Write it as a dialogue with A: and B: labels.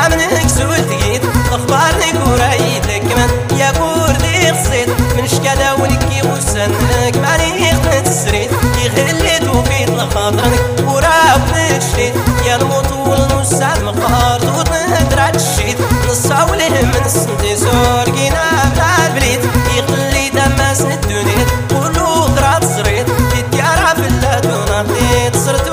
A: منك سولتيت اخبارني كورايد لك من يا كوردي خصيت من شكادا ولكي وسنك ماني خدت السريت يغليت وفيت لخاطرك وراب نشريت